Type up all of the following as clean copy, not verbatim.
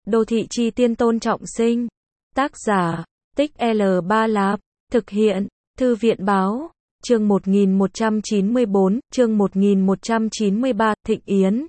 Đô thị chi tiên Tôn Trọng Sinh. Tác giả, Tích L3 Lạp. Thực hiện, Thư viện Báo. Chương 1194, chương 1193, Thịnh Yến.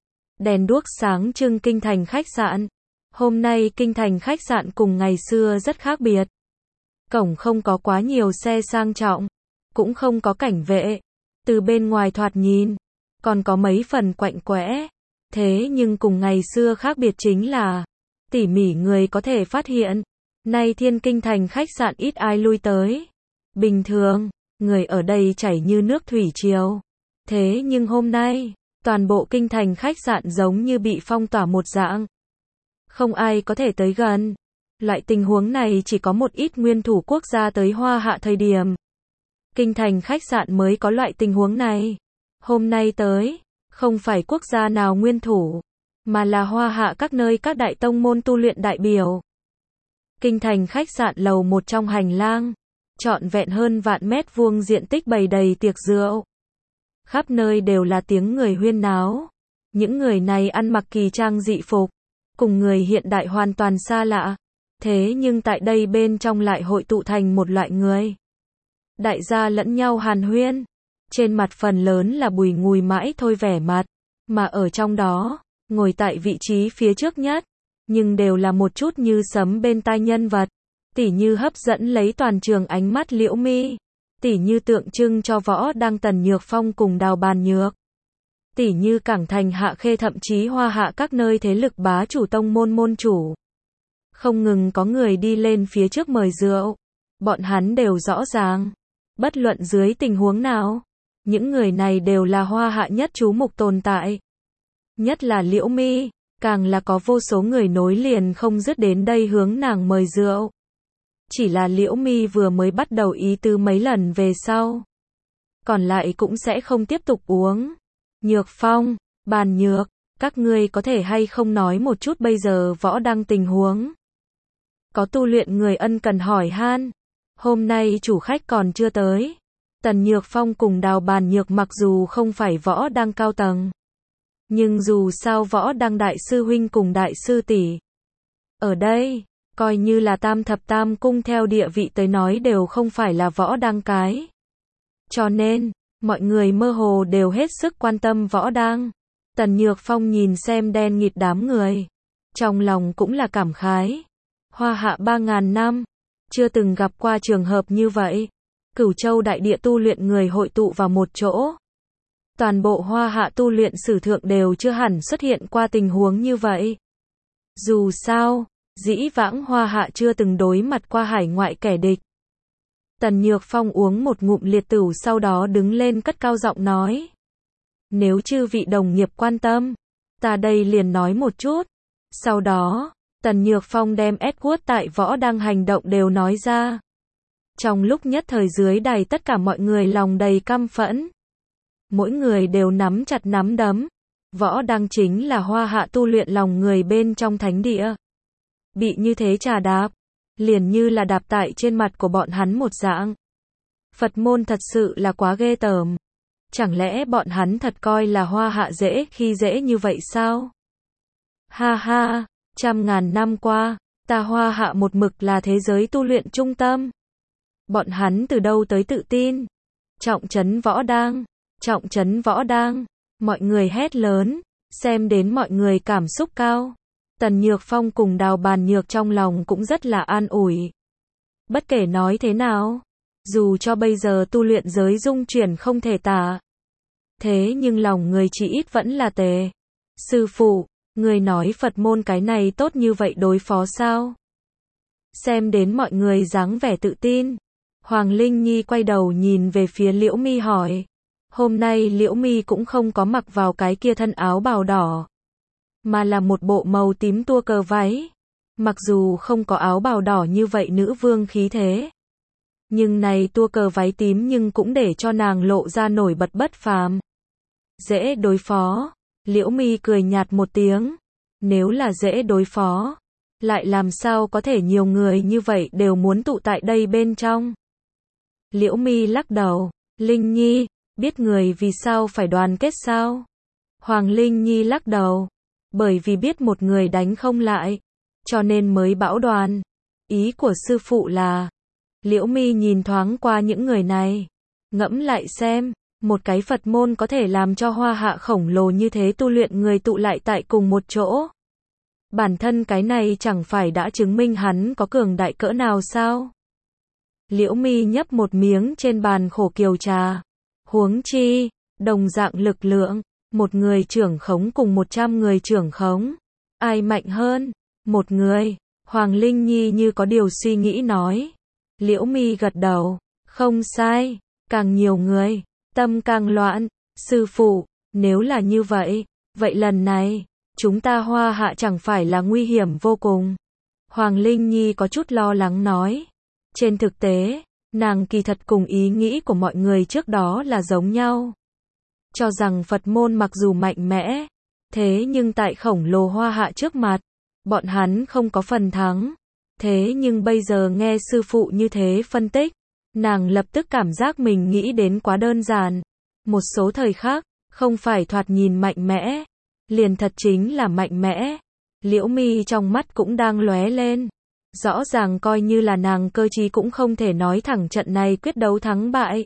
Đèn đuốc sáng trưng kinh thành khách sạn. Hôm nay kinh thành khách sạn cùng ngày xưa rất khác biệt. Cổng không có quá nhiều xe sang trọng, cũng không có cảnh vệ. Từ bên ngoài thoạt nhìn, còn có mấy phần quạnh quẽ. Thế nhưng cùng ngày xưa khác biệt chính là, tỉ mỉ người có thể phát hiện, nay thiên kinh thành khách sạn ít ai lui tới. Bình thường, người ở đây chảy như nước thủy triều. Thế nhưng hôm nay, toàn bộ kinh thành khách sạn giống như bị phong tỏa một dạng. Không ai có thể tới gần. Loại tình huống này chỉ có một ít nguyên thủ quốc gia tới Hoa Hạ thời điểm. Kinh thành khách sạn mới có loại tình huống này. Hôm nay tới, không phải quốc gia nào nguyên thủ, mà là Hoa Hạ các nơi các đại tông môn tu luyện đại biểu. Kinh thành khách sạn lầu một trong hành lang, trọn vẹn hơn vạn mét vuông diện tích bày đầy tiệc rượu. Khắp nơi đều là tiếng người huyên náo. Những người này ăn mặc kỳ trang dị phục, cùng người hiện đại hoàn toàn xa lạ. Thế nhưng tại đây bên trong lại hội tụ thành một loại người. Đại gia lẫn nhau hàn huyên. Trên mặt phần lớn là bùi ngùi mãi thôi vẻ mặt. Mà ở trong đó, ngồi tại vị trí phía trước nhất, nhưng đều là một chút như sấm bên tai nhân vật. Tỉ như hấp dẫn lấy toàn trường ánh mắt Liễu Mi. Tỉ như tượng trưng cho Võ Đăng Tần Nhược Phong cùng Đào Bàn Nhược. Tỉ như Cảng Thành Hạ Khê thậm chí Hoa Hạ các nơi thế lực bá chủ tông môn môn chủ. Không ngừng có người đi lên phía trước mời rượu. Bọn hắn đều rõ ràng. Bất luận dưới tình huống nào, những người này đều là Hoa Hạ nhất chú mục tồn tại. Nhất là Liễu Mi, càng là có vô số người nối liền không dứt đến đây hướng nàng mời rượu. Chỉ là Liễu Mi vừa mới bắt đầu ý tứ mấy lần về sau, còn lại cũng sẽ không tiếp tục uống. Nhược Phong, Bàn Nhược, các ngươi có thể hay không nói một chút bây giờ Võ Đăng tình huống? Có tu luyện người ân cần hỏi han. Hôm nay chủ khách còn chưa tới. Tần Nhược Phong cùng Đào Bàn Nhược mặc dù không phải Võ Đăng cao tầng, nhưng dù sao Võ Đăng đại sư huynh cùng đại sư tỷ ở đây, coi như là tam thập tam cung theo địa vị tới nói đều không phải là Võ Đăng cái. Cho nên, mọi người mơ hồ đều hết sức quan tâm Võ Đăng. Tần Nhược Phong nhìn xem đen nghịt đám người, trong lòng cũng là cảm khái. Hoa Hạ 3.000 năm, chưa từng gặp qua trường hợp như vậy. Cửu Châu đại địa tu luyện người hội tụ vào một chỗ. Toàn bộ Hoa Hạ tu luyện sử thượng đều chưa hẳn xuất hiện qua tình huống như vậy. Dù sao, dĩ vãng Hoa Hạ chưa từng đối mặt qua hải ngoại kẻ địch. Tần Nhược Phong uống một ngụm liệt tửu sau đó đứng lên cất cao giọng nói. Nếu chư vị đồng nghiệp quan tâm, ta đây liền nói một chút. Sau đó, Tần Nhược Phong đem Edward tại Võ Đăng hành động đều nói ra. Trong lúc nhất thời dưới đài tất cả mọi người lòng đầy căm phẫn. Mỗi người đều nắm chặt nắm đấm. Võ Đăng chính là Hoa Hạ tu luyện lòng người bên trong thánh địa. Bị như thế trà đạp, liền như là đạp tại trên mặt của bọn hắn một dạng. Phật môn thật sự là quá ghê tởm. Chẳng lẽ bọn hắn thật coi là Hoa Hạ dễ khi dễ như vậy sao? Ha ha, 100.000 năm qua, ta Hoa Hạ một mực là thế giới tu luyện trung tâm. Bọn hắn từ đâu tới tự tin? Trọng trấn Võ Đăng, trọng trấn Võ Đăng. Mọi người hét lớn, xem đến mọi người cảm xúc cao. Tần Nhược Phong cùng Đào Bàn Nhược trong lòng cũng rất là an ủi. Bất kể nói thế nào, dù cho bây giờ tu luyện giới dung chuyển không thể tả, thế nhưng lòng người chỉ ít vẫn là tề. Sư phụ, người nói Phật môn cái này tốt như vậy đối phó sao? Xem đến mọi người dáng vẻ tự tin. Hoàng Linh Nhi quay đầu nhìn về phía Liễu Mi hỏi. Hôm nay Liễu Mi cũng không có mặc vào cái kia thân áo bào đỏ, mà là một bộ màu tím tua cờ váy. Mặc dù không có áo bào đỏ như vậy nữ vương khí thế, nhưng này tua cờ váy tím nhưng cũng để cho nàng lộ ra nổi bật bất phàm. Dễ đối phó. Liễu Mi cười nhạt một tiếng. Nếu là dễ đối phó, lại làm sao có thể nhiều người như vậy đều muốn tụ tại đây bên trong? Liễu Mi lắc đầu. Linh Nhi, biết người vì sao phải đoàn kết sao? Hoàng Linh Nhi lắc đầu. Bởi vì biết một người đánh không lại, cho nên mới bão đoàn. Ý của sư phụ là, Liễu Mi nhìn thoáng qua những người này, ngẫm lại xem, một cái Phật môn có thể làm cho hoa hạ khổng lồ như thế tu luyện người tụ lại tại cùng một chỗ. Bản thân cái này chẳng phải đã chứng minh hắn có cường đại cỡ nào sao? Liễu Mi nhấp một miếng trên bàn khổ kiều trà. Huống chi, đồng dạng lực lượng, một người trưởng khống cùng 100 người trưởng khống. Ai mạnh hơn? Một người. Hoàng Linh Nhi như có điều suy nghĩ nói. Liễu Mi gật đầu. Không sai. Càng nhiều người, tâm càng loạn. Sư phụ, nếu là như vậy, vậy lần này, chúng ta hoa hạ chẳng phải là nguy hiểm vô cùng. Hoàng Linh Nhi có chút lo lắng nói. Trên thực tế, nàng kỳ thật cùng ý nghĩ của mọi người trước đó là giống nhau. Cho rằng Phật môn mặc dù mạnh mẽ, thế nhưng tại khổng lồ hoa hạ trước mặt, bọn hắn không có phần thắng. Thế nhưng bây giờ nghe sư phụ như thế phân tích, nàng lập tức cảm giác mình nghĩ đến quá đơn giản. Một số thời khắc, không phải thoạt nhìn mạnh mẽ, liền thật chính là mạnh mẽ. Liễu Mi trong mắt cũng đang lóe lên. Rõ ràng coi như là nàng cơ trí cũng không thể nói thẳng trận này quyết đấu thắng bại.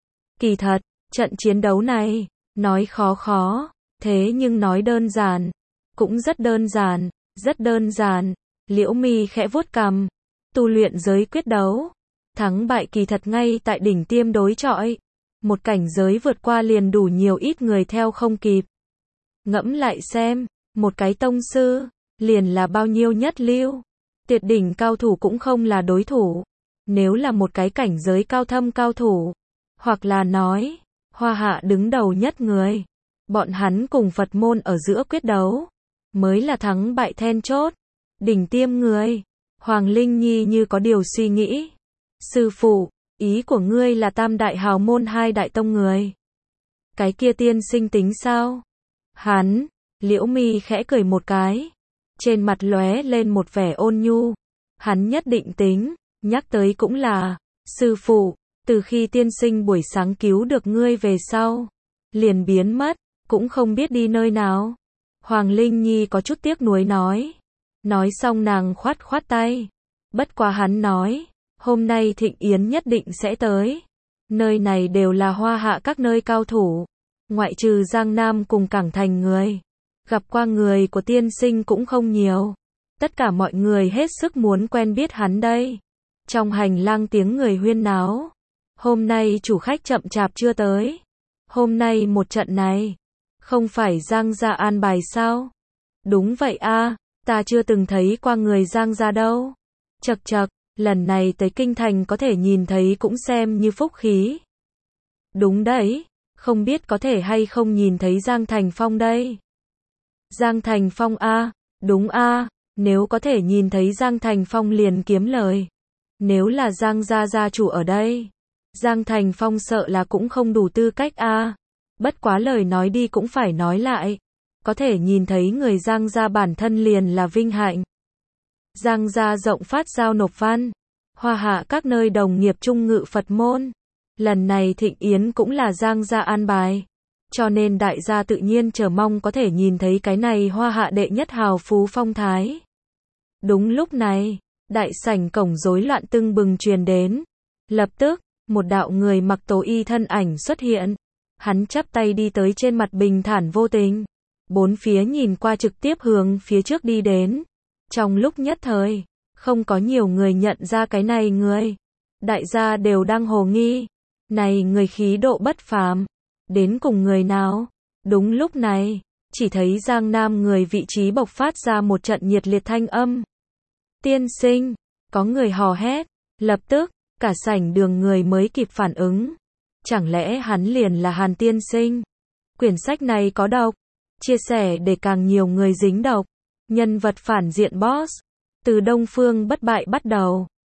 Kỳ thật, trận chiến đấu này, nói khó, thế nhưng nói đơn giản, cũng rất đơn giản, rất đơn giản. Liễu Mi khẽ vuốt cằm, tu luyện giới quyết đấu, thắng bại kỳ thật ngay tại đỉnh tiêm đối chọi, một cảnh giới vượt qua liền đủ nhiều ít người theo không kịp. Ngẫm lại xem, một cái tông sư, liền là bao nhiêu nhất lưu, tuyệt đỉnh cao thủ cũng không là đối thủ. Nếu là một cái cảnh giới cao thâm cao thủ, hoặc là nói, hoa hạ đứng đầu nhất người, bọn hắn cùng Phật môn ở giữa quyết đấu, mới là thắng bại then chốt. Đỉnh tiêm người. Hoàng Linh Nhi như có điều suy nghĩ. Sư phụ, ý của ngươi là tam đại hào môn hai đại tông người. Cái kia tiên sinh tính sao? Hắn, Liễu Mi khẽ cười một cái. Trên mặt lóe lên một vẻ ôn nhu. Hắn nhất định tính, nhắc tới cũng là, sư phụ, từ khi tiên sinh buổi sáng cứu được ngươi về sau, liền biến mất, cũng không biết đi nơi nào. Hoàng Linh Nhi có chút tiếc nuối nói. Nói xong nàng khoát khoát tay. Bất quá hắn nói, hôm nay thịnh yến nhất định sẽ tới. Nơi này đều là hoa hạ các nơi cao thủ, ngoại trừ Giang Nam cùng Cảng Thành người. Gặp qua người của tiên sinh cũng không nhiều. Tất cả mọi người hết sức muốn quen biết hắn đây. Trong hành lang tiếng người huyên náo. Hôm nay chủ khách chậm chạp chưa tới. Hôm nay một trận này, không phải Giang gia an bài sao? Đúng vậy a, ta chưa từng thấy qua người Giang gia đâu. Chậc chậc, lần này tới kinh thành có thể nhìn thấy cũng xem như phúc khí. Đúng đấy, không biết có thể hay không nhìn thấy Giang Thành Phong đây. Giang Thành Phong a, đúng a, nếu có thể nhìn thấy Giang Thành Phong liền kiếm lời. Nếu là Giang gia gia chủ ở đây, Giang Thành Phong sợ là cũng không đủ tư cách a. Bất quá lời nói đi cũng phải nói lại, có thể nhìn thấy người Giang gia bản thân liền là vinh hạnh. Giang gia rộng phát giao nộp văn, hoa hạ các nơi đồng nghiệp trung ngự Phật môn. Lần này thịnh yến cũng là Giang gia an bài, cho nên đại gia tự nhiên chờ mong có thể nhìn thấy cái này hoa hạ đệ nhất hào phú phong thái. Đúng lúc này, đại sảnh cổng rối loạn tưng bừng truyền đến. Lập tức, một đạo người mặc tố y thân ảnh xuất hiện. Hắn chắp tay đi tới trên mặt bình thản vô tình. Bốn phía nhìn qua trực tiếp hướng phía trước đi đến. Trong lúc nhất thời, không có nhiều người nhận ra cái này người. Đại gia đều đang hồ nghi. Này người khí độ bất phàm. Đến cùng người nào? Đúng lúc này, chỉ thấy Giang Nam người vị trí bộc phát ra một trận nhiệt liệt thanh âm. Tiên sinh, có người hò hét. Lập tức, cả sảnh đường người mới kịp phản ứng. Chẳng lẽ hắn liền là Hàn tiên sinh? Quyển sách này có độc. Chia sẻ để càng nhiều người dính độc. Nhân vật phản diện boss. Từ Đông Phương bất bại bắt đầu.